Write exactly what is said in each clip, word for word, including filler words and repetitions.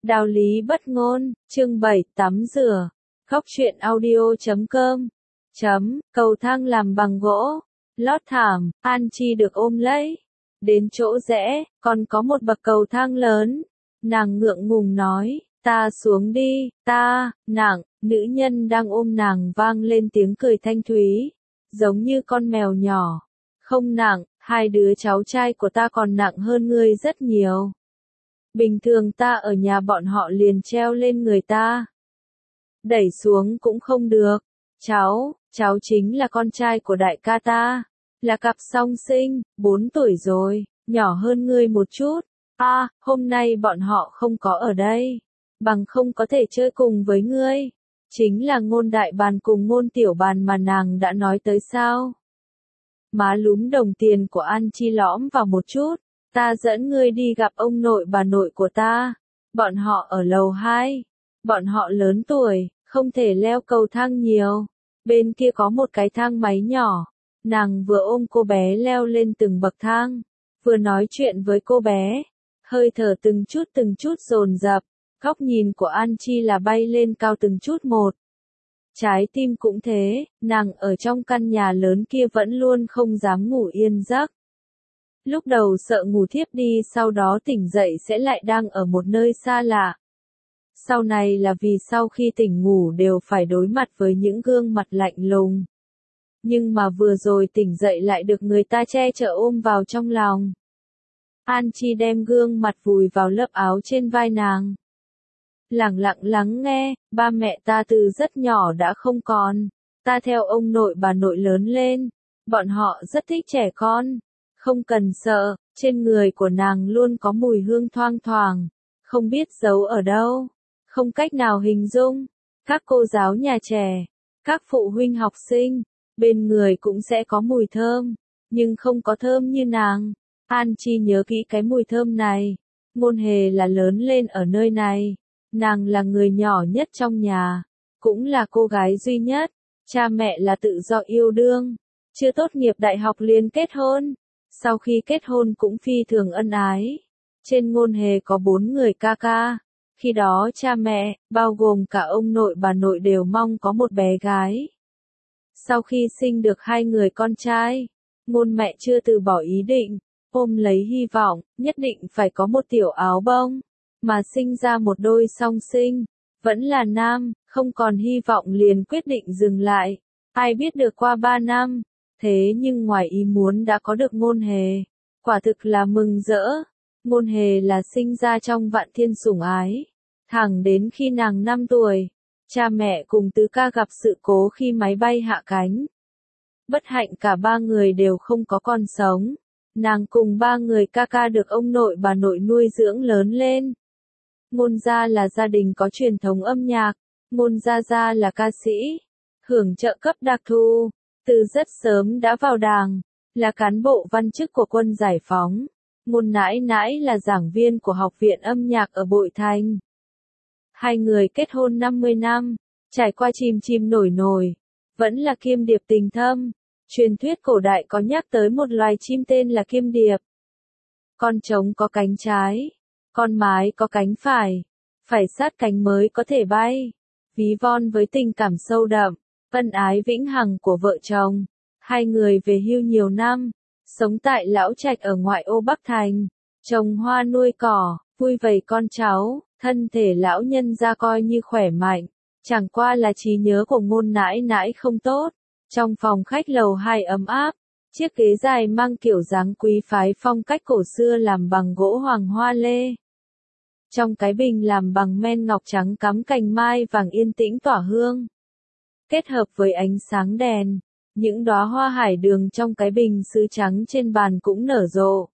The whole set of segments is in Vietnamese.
Đạo lý bất ngôn, chương bảy, tắm rửa. Góc truyện audio chấm com. Chấm, cầu thang làm bằng gỗ. Lót thảm, An Chi được ôm lấy. Đến chỗ rẽ, còn có một bậc cầu thang lớn. Nàng ngượng ngùng nói, ta xuống đi, ta, nặng, nữ nhân đang ôm nàng vang lên tiếng cười thanh thúy. Giống như con mèo nhỏ. Không nặng, hai đứa cháu trai của ta còn nặng hơn ngươi rất nhiều. Bình thường ta ở nhà bọn họ liền treo lên người ta. Đẩy xuống cũng không được. Cháu, cháu chính là con trai của đại ca ta. Là cặp song sinh, bốn tuổi rồi, nhỏ hơn ngươi một chút. À, hôm nay bọn họ không có ở đây. Bằng không có thể chơi cùng với ngươi. Chính là Ngôn đại bàn cùng Ngôn tiểu bàn mà nàng đã nói tới sao. Má lúm đồng tiền của An Chi lõm vào một chút. Ta dẫn ngươi đi gặp ông nội bà nội của ta. Bọn họ ở lầu hai. Bọn họ lớn tuổi, không thể leo cầu thang nhiều. Bên kia có một cái thang máy nhỏ. Nàng vừa ôm cô bé leo lên từng bậc thang, vừa nói chuyện với cô bé. Hơi thở từng chút từng chút dồn dập, góc nhìn của An Chi là bay lên cao từng chút một. Trái tim cũng thế, nàng ở trong căn nhà lớn kia vẫn luôn không dám ngủ yên giấc. Lúc đầu sợ ngủ thiếp đi sau đó tỉnh dậy sẽ lại đang ở một nơi xa lạ. Sau này là vì sau khi tỉnh ngủ đều phải đối mặt với những gương mặt lạnh lùng. Nhưng mà vừa rồi tỉnh dậy lại được người ta che chở ôm vào trong lòng. An Chi đem gương mặt vùi vào lớp áo trên vai nàng. Lặng lặng lắng nghe, ba mẹ ta từ rất nhỏ đã không còn. Ta theo ông nội bà nội lớn lên. Bọn họ rất thích trẻ con. Không cần sợ, trên người của nàng luôn có mùi hương thoang thoảng. Không biết giấu ở đâu. Không cách nào hình dung. Các cô giáo nhà trẻ, các phụ huynh học sinh, bên người cũng sẽ có mùi thơm. Nhưng không có thơm như nàng. An Chi nhớ kỹ cái mùi thơm này. Ngôn Hề là lớn lên ở nơi này. Nàng là người nhỏ nhất trong nhà. Cũng là cô gái duy nhất. Cha mẹ là tự do yêu đương. Chưa tốt nghiệp đại học liền kết hôn. Sau khi kết hôn cũng phi thường ân ái. Trên Ngôn Hề có bốn người ca ca. Khi đó cha mẹ, bao gồm cả ông nội bà nội đều mong có một bé gái. Sau khi sinh được hai người con trai, Ngôn mẹ chưa từ bỏ ý định, ôm lấy hy vọng, nhất định phải có một tiểu áo bông, mà sinh ra một đôi song sinh, vẫn là nam, không còn hy vọng liền quyết định dừng lại. Ai biết được qua ba năm, thế nhưng ngoài ý muốn đã có được Ngôn Hề, quả thực là mừng rỡ. Ngôn Hề là sinh ra trong vạn thiên sủng ái, thẳng đến khi nàng năm tuổi. Cha mẹ cùng tứ ca gặp sự cố khi máy bay hạ cánh. Bất hạnh cả ba người đều không có con sống. Nàng cùng ba người ca ca được ông nội bà nội nuôi dưỡng lớn lên. Ngôn gia là gia đình có truyền thống âm nhạc. Ngôn gia gia là ca sĩ, hưởng trợ cấp đặc thù. Từ rất sớm đã vào đảng, là cán bộ văn chức của quân giải phóng. Ngôn nãi nãi là giảng viên của Học viện âm nhạc ở Bội Thành. Hai người kết hôn năm mươi năm, trải qua chìm chìm nổi nổi, vẫn là kiêm điệp tình thâm. Truyền thuyết cổ đại có nhắc tới một loài chim tên là kiêm điệp. Con trống có cánh trái, con mái có cánh phải, phải sát cánh mới có thể bay. Ví von với tình cảm sâu đậm, ân ái vĩnh hằng của vợ chồng. Hai người về hưu nhiều năm, sống tại lão trạch ở ngoại ô Bắc Thành, trồng hoa nuôi cỏ, vui vầy con cháu. Thân thể lão nhân ra coi như khỏe mạnh, chẳng qua là trí nhớ của Ngôn nãi nãi không tốt. Trong phòng khách lầu hai ấm áp, chiếc ghế dài mang kiểu dáng quý phái phong cách cổ xưa làm bằng gỗ hoàng hoa lê. Trong cái bình làm bằng men ngọc trắng cắm cành mai vàng yên tĩnh tỏa hương. Kết hợp với ánh sáng đèn, những đóa hoa hải đường trong cái bình sứ trắng trên bàn cũng nở rộ.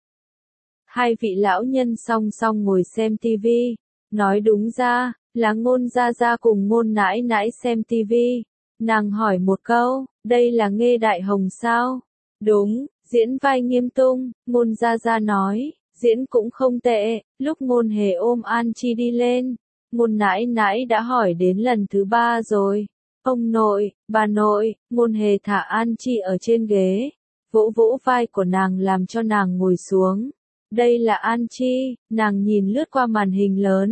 Hai vị lão nhân song song ngồi xem tivi. Nói đúng ra, là Ngôn gia gia cùng Ngôn nãi nãi xem tivi. Nàng hỏi một câu, đây là Nghê Đại Hồng sao? Đúng, diễn vai Nghiêm Tung. Ngôn gia gia nói, diễn cũng không tệ. Lúc Ngôn Hề ôm An Chi đi lên, Ngôn nãi nãi đã hỏi đến lần thứ ba rồi. Ông nội, bà nội. Ngôn Hề thả An Chi ở trên ghế, vỗ vỗ vai của nàng làm cho nàng ngồi xuống. Đây là An Chi. Nàng nhìn lướt qua màn hình lớn,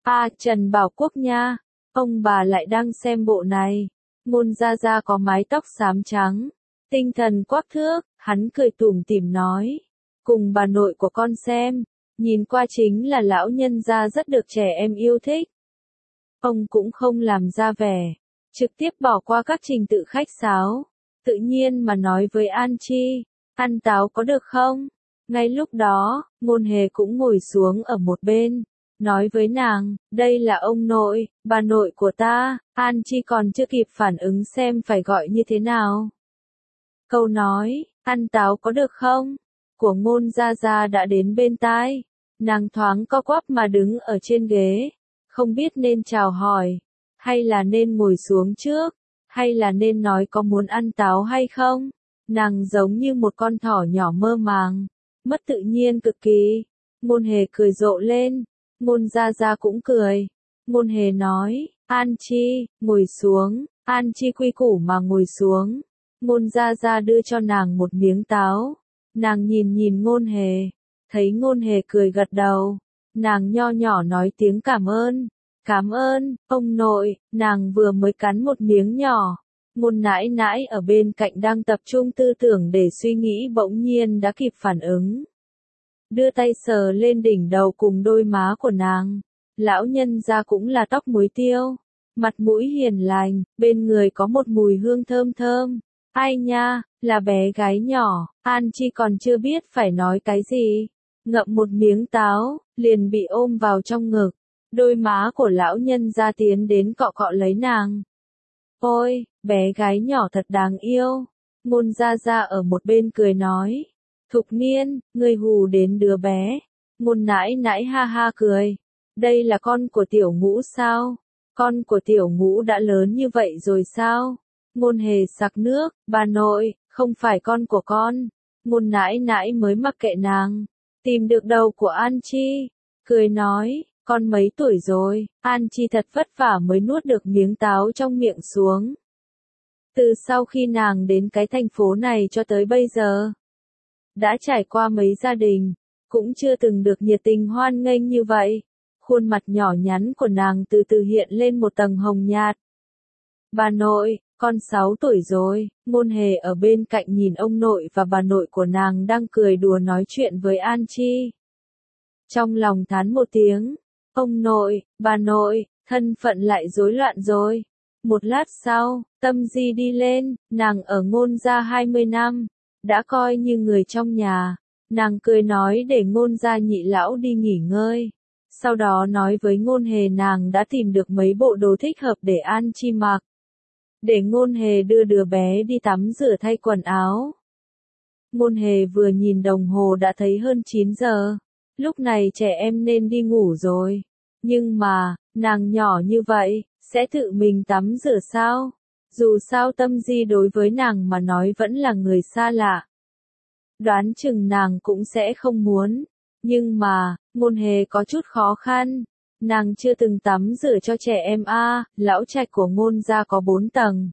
À, Trần Bảo Quốc nha, ông bà lại đang xem bộ này. Ngôn Gia Gia có mái tóc xám trắng, tinh thần quắc thước, hắn cười tủm tỉm nói. Cùng bà nội của con xem, nhìn qua chính là lão nhân gia rất được trẻ em yêu thích. Ông cũng không làm ra vẻ, trực tiếp bỏ qua các trình tự khách sáo, tự nhiên mà nói với An Chi, ăn táo có được không? Ngay lúc đó, Ngôn Hề cũng ngồi xuống ở một bên, nói với nàng, đây là ông nội, bà nội của ta. An Chi còn chưa kịp phản ứng xem phải gọi như thế nào. Câu nói, ăn táo có được không? Của Ngôn Gia Gia đã đến bên tai, nàng thoáng co quắp mà đứng ở trên ghế, không biết nên chào hỏi, hay là nên ngồi xuống trước, hay là nên nói có muốn ăn táo hay không. Nàng giống như một con thỏ nhỏ mơ màng, mất tự nhiên cực kỳ. Ngôn Hề cười rộ lên, Ngôn Gia Gia cũng cười. Ngôn Hề nói, An Chi, ngồi xuống. An Chi quy củ mà ngồi xuống. Ngôn Gia Gia đưa cho nàng một miếng táo. Nàng nhìn nhìn Ngôn Hề, thấy Ngôn Hề cười gật đầu. Nàng nho nhỏ nói tiếng cảm ơn. Cảm ơn, ông nội. Nàng vừa mới cắn một miếng nhỏ. Ngôn nãi nãi ở bên cạnh đang tập trung tư tưởng để suy nghĩ bỗng nhiên đã kịp phản ứng. Đưa tay sờ lên đỉnh đầu cùng đôi má của nàng. Lão nhân gia cũng là tóc muối tiêu. Mặt mũi hiền lành, bên người có một mùi hương thơm thơm. Ai nha, là bé gái nhỏ. An Chi còn chưa biết phải nói cái gì. Ngậm một miếng táo, liền bị ôm vào trong ngực. Đôi má của lão nhân gia tiến đến cọ cọ lấy nàng. Ôi, bé gái nhỏ thật đáng yêu. Ngôn Gia Gia ở một bên cười nói. Thục Niên, ngươi hù đến đứa bé. Ngôn nãi nãi ha ha cười. Đây là con của Tiểu Ngũ sao? Con của Tiểu Ngũ đã lớn như vậy rồi sao? Ngôn Hề sặc nước, bà nội, không phải con của con. Ngôn nãi nãi mới mặc kệ nàng. Tìm được đầu của An Chi. Cười nói, con mấy tuổi rồi? An Chi thật vất vả mới nuốt được miếng táo trong miệng xuống. Từ sau khi nàng đến cái thành phố này cho tới bây giờ, đã trải qua mấy gia đình, cũng chưa từng được nhiệt tình hoan nghênh như vậy. Khuôn mặt nhỏ nhắn của nàng từ từ hiện lên một tầng hồng nhạt. Bà nội, con sáu tuổi rồi. Ngôn Hề ở bên cạnh nhìn ông nội và bà nội của nàng đang cười đùa nói chuyện với An Chi. Trong lòng thán một tiếng, ông nội, bà nội, thân phận lại rối loạn rồi. Một lát sau, Tâm Di đi lên, nàng ở Ngôn gia hai mươi năm, đã coi như người trong nhà. Nàng cười nói để Ngôn gia nhị lão đi nghỉ ngơi. Sau đó nói với Ngôn Hề nàng đã tìm được mấy bộ đồ thích hợp để An Chi mặc. Để Ngôn Hề đưa đứa bé đi tắm rửa thay quần áo. Ngôn Hề vừa nhìn đồng hồ đã thấy hơn chín giờ. Lúc này trẻ em nên đi ngủ rồi. Nhưng mà, nàng nhỏ như vậy, sẽ tự mình tắm rửa sao? Dù sao Tâm Di đối với nàng mà nói vẫn là người xa lạ. Đoán chừng nàng cũng sẽ không muốn. Nhưng mà, Ngôn Hề có chút khó khăn. Nàng chưa từng tắm rửa cho trẻ em a. À, lão trạch của Ngôn gia có bốn tầng.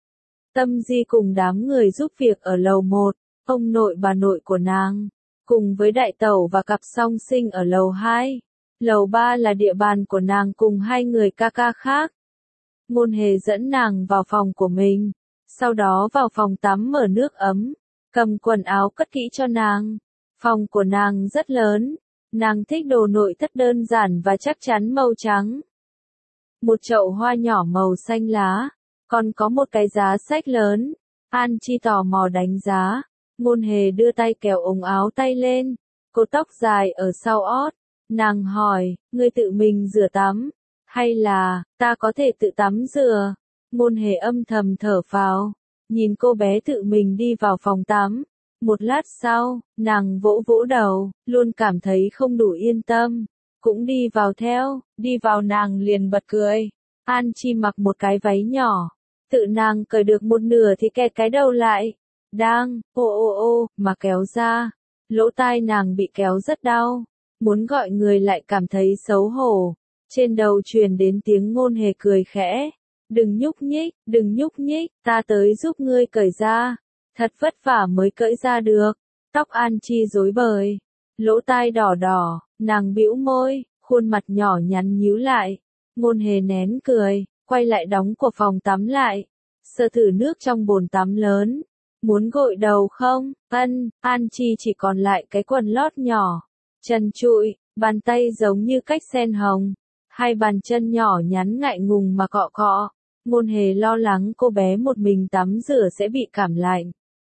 Tâm Di cùng đám người giúp việc ở lầu một, ông nội bà nội của nàng, cùng với đại tẩu và cặp song sinh ở lầu hai. Lầu ba là địa bàn của nàng cùng hai người ca ca khác. Ngôn Hề dẫn nàng vào phòng của mình, sau đó vào phòng tắm mở nước ấm, cầm quần áo cất kỹ cho nàng. Phòng của nàng rất lớn, nàng thích đồ nội thất đơn giản và chắc chắn màu trắng. Một chậu hoa nhỏ màu xanh lá, còn có một cái giá sách lớn. An Chi tò mò đánh giá, Ngôn Hề đưa tay kéo ống áo tay lên, cột tóc dài ở sau ót. Nàng hỏi, ngươi tự mình rửa tắm, hay là, ta có thể tự tắm rửa? Ngôn Hề âm thầm thở phào, nhìn cô bé tự mình đi vào phòng tắm. Một lát sau, nàng vỗ vỗ đầu, luôn cảm thấy không đủ yên tâm, cũng đi vào theo. Đi vào nàng liền bật cười. An Chi mặc một cái váy nhỏ, tự nàng cởi được một nửa thì kẹt cái đầu lại. Đang, ô ô ô, mà kéo ra. Lỗ tai nàng bị kéo rất đau. Muốn gọi người lại cảm thấy xấu hổ. Trên đầu truyền đến tiếng Ngôn Hề cười khẽ. Đừng nhúc nhích, đừng nhúc nhích, ta tới giúp ngươi cởi ra. Thật vất vả mới cởi ra được. Tóc An Chi rối bời, lỗ tai đỏ đỏ, nàng bĩu môi, khuôn mặt nhỏ nhắn nhíu lại. Ngôn hề nén cười, quay lại đóng của phòng tắm lại. Sơ thử nước trong bồn tắm lớn. Muốn gội đầu không? Ân, An Chi chỉ còn lại cái quần lót nhỏ. Trần trụi, bàn tay giống như cách sen hồng. Hai bàn chân nhỏ nhắn ngại ngùng mà cọ cọ. Ngôn hề lo lắng cô bé một mình tắm rửa sẽ bị cảm lạnh.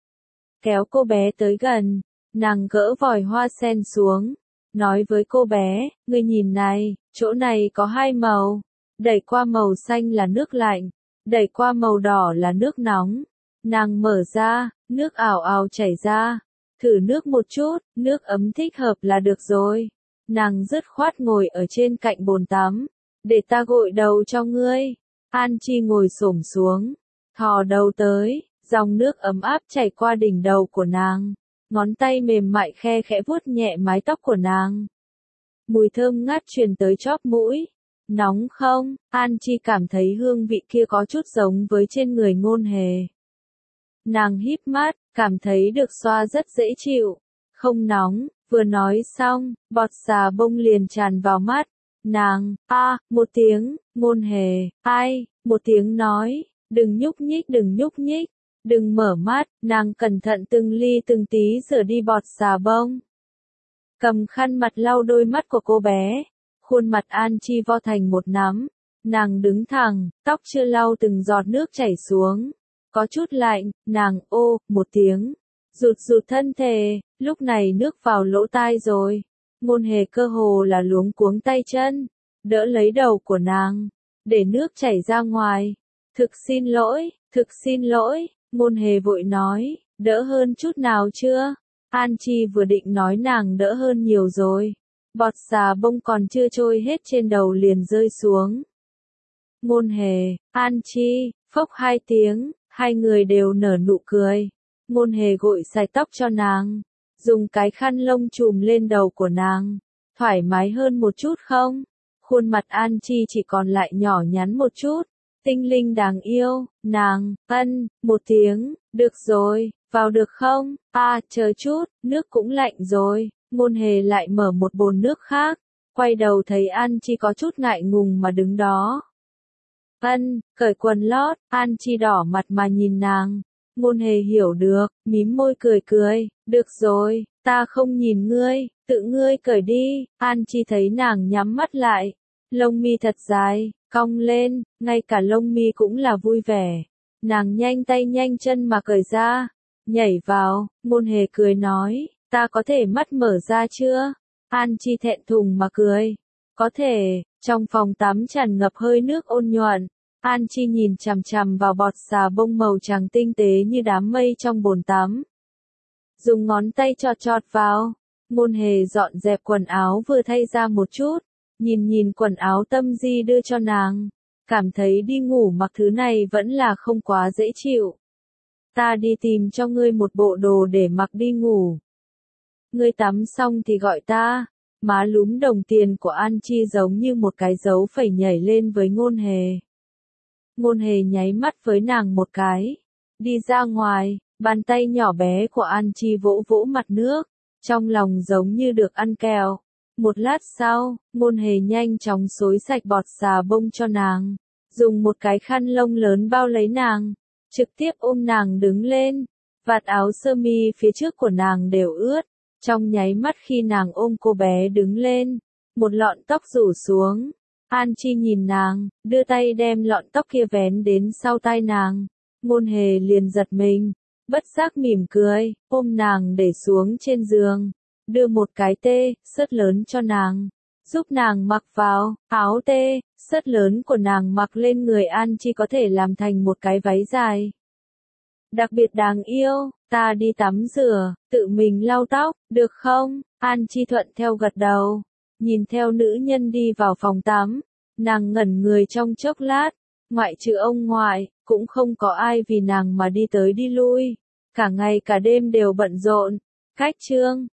Kéo cô bé tới gần, nàng gỡ vòi hoa sen xuống. Nói với cô bé, ngươi nhìn này, chỗ này có hai màu. Đẩy qua màu xanh là nước lạnh, đẩy qua màu đỏ là nước nóng. Nàng mở ra, nước ảo ảo chảy ra. Thử nước một chút, nước ấm thích hợp là được rồi. Nàng dứt khoát ngồi ở trên cạnh bồn tắm. Để ta gội đầu cho ngươi. An Chi ngồi xổm xuống, thò đầu tới, dòng nước ấm áp chảy qua đỉnh đầu của nàng. Ngón tay mềm mại khe khẽ vuốt nhẹ mái tóc của nàng. Mùi thơm ngát truyền tới chóp mũi. Nóng không? An Chi cảm thấy hương vị kia có chút giống với trên người Ngôn hề. Nàng híp mắt, cảm thấy được xoa rất dễ chịu. Không nóng, vừa nói xong, bọt xà bông liền tràn vào mắt. Nàng, a, à, một tiếng, Ngôn hề, ai, một tiếng nói, đừng nhúc nhích đừng nhúc nhích, đừng mở mắt, nàng cẩn thận từng ly từng tí rửa đi bọt xà bông. Cầm khăn mặt lau đôi mắt của cô bé, khuôn mặt An Chi vo thành một nắm, nàng đứng thẳng, tóc chưa lau từng giọt nước chảy xuống, có chút lạnh, nàng ô, một tiếng, rụt rụt thân thể, lúc này nước vào lỗ tai rồi. Ngôn hề cơ hồ là luống cuống tay chân, đỡ lấy đầu của nàng, để nước chảy ra ngoài. Thực xin lỗi, thực xin lỗi, Ngôn hề vội nói, đỡ hơn chút nào chưa? An Chi vừa định nói nàng đỡ hơn nhiều rồi. Bọt xà bông còn chưa trôi hết trên đầu liền rơi xuống. Ngôn hề, An Chi, phốc hai tiếng, hai người đều nở nụ cười. Ngôn hề gội sạch tóc cho nàng, dùng cái khăn lông trùm lên đầu của nàng. Thoải mái hơn một chút không? Khuôn mặt An Chi chỉ còn lại nhỏ nhắn một chút. Tinh linh đáng yêu, nàng, ân, một tiếng, được rồi, vào được không? À, chờ chút, nước cũng lạnh rồi. Ngôn hề lại mở một bồn nước khác. Quay đầu thấy An Chi có chút ngại ngùng mà đứng đó. Ân, cởi quần lót, An Chi đỏ mặt mà nhìn nàng. Ngôn hề hiểu được, mím môi cười cười, được rồi, ta không nhìn ngươi, tự ngươi cởi đi. An Chi thấy nàng nhắm mắt lại, lông mi thật dài, cong lên, ngay cả lông mi cũng là vui vẻ. Nàng nhanh tay nhanh chân mà cởi ra, nhảy vào, Ngôn hề cười nói, ta có thể mắt mở ra chưa? An Chi thẹn thùng mà cười, có thể. Trong phòng tắm tràn ngập hơi nước ôn nhuận. An Chi nhìn chằm chằm vào bọt xà bông màu trắng tinh tế như đám mây trong bồn tắm. Dùng ngón tay chọt chọt vào. Ngôn hề dọn dẹp quần áo vừa thay ra một chút. Nhìn nhìn quần áo Tâm Di đưa cho nàng. Cảm thấy đi ngủ mặc thứ này vẫn là không quá dễ chịu. Ta đi tìm cho ngươi một bộ đồ để mặc đi ngủ. Ngươi tắm xong thì gọi ta. Má lúm đồng tiền của An Chi giống như một cái dấu phẩy nhảy lên với Ngôn hề. Ngôn hề nháy mắt với nàng một cái. Đi ra ngoài, bàn tay nhỏ bé của An Chi vỗ vỗ mặt nước. Trong lòng giống như được ăn kẹo. Một lát sau, Ngôn hề nhanh chóng xối sạch bọt xà bông cho nàng. Dùng một cái khăn lông lớn bao lấy nàng. Trực tiếp ôm nàng đứng lên. Vạt áo sơ mi phía trước của nàng đều ướt. Trong nháy mắt khi nàng ôm cô bé đứng lên, một lọn tóc rủ xuống. An Chi nhìn nàng, đưa tay đem lọn tóc kia vén đến sau tai nàng. Ngôn hề liền giật mình, bất giác mỉm cười, ôm nàng để xuống trên giường, đưa một cái tê, sớt lớn cho nàng, giúp nàng mặc vào, áo tê, sớt lớn của nàng mặc lên người An Chi có thể làm thành một cái váy dài. Đặc biệt đáng yêu, ta đi tắm rửa, tự mình lau tóc, được không? An Chi thuận theo gật đầu, nhìn theo nữ nhân đi vào phòng tắm, nàng ngẩn người trong chốc lát, ngoại trừ ông ngoại, cũng không có ai vì nàng mà đi tới đi lui, cả ngày cả đêm đều bận rộn. Cách chương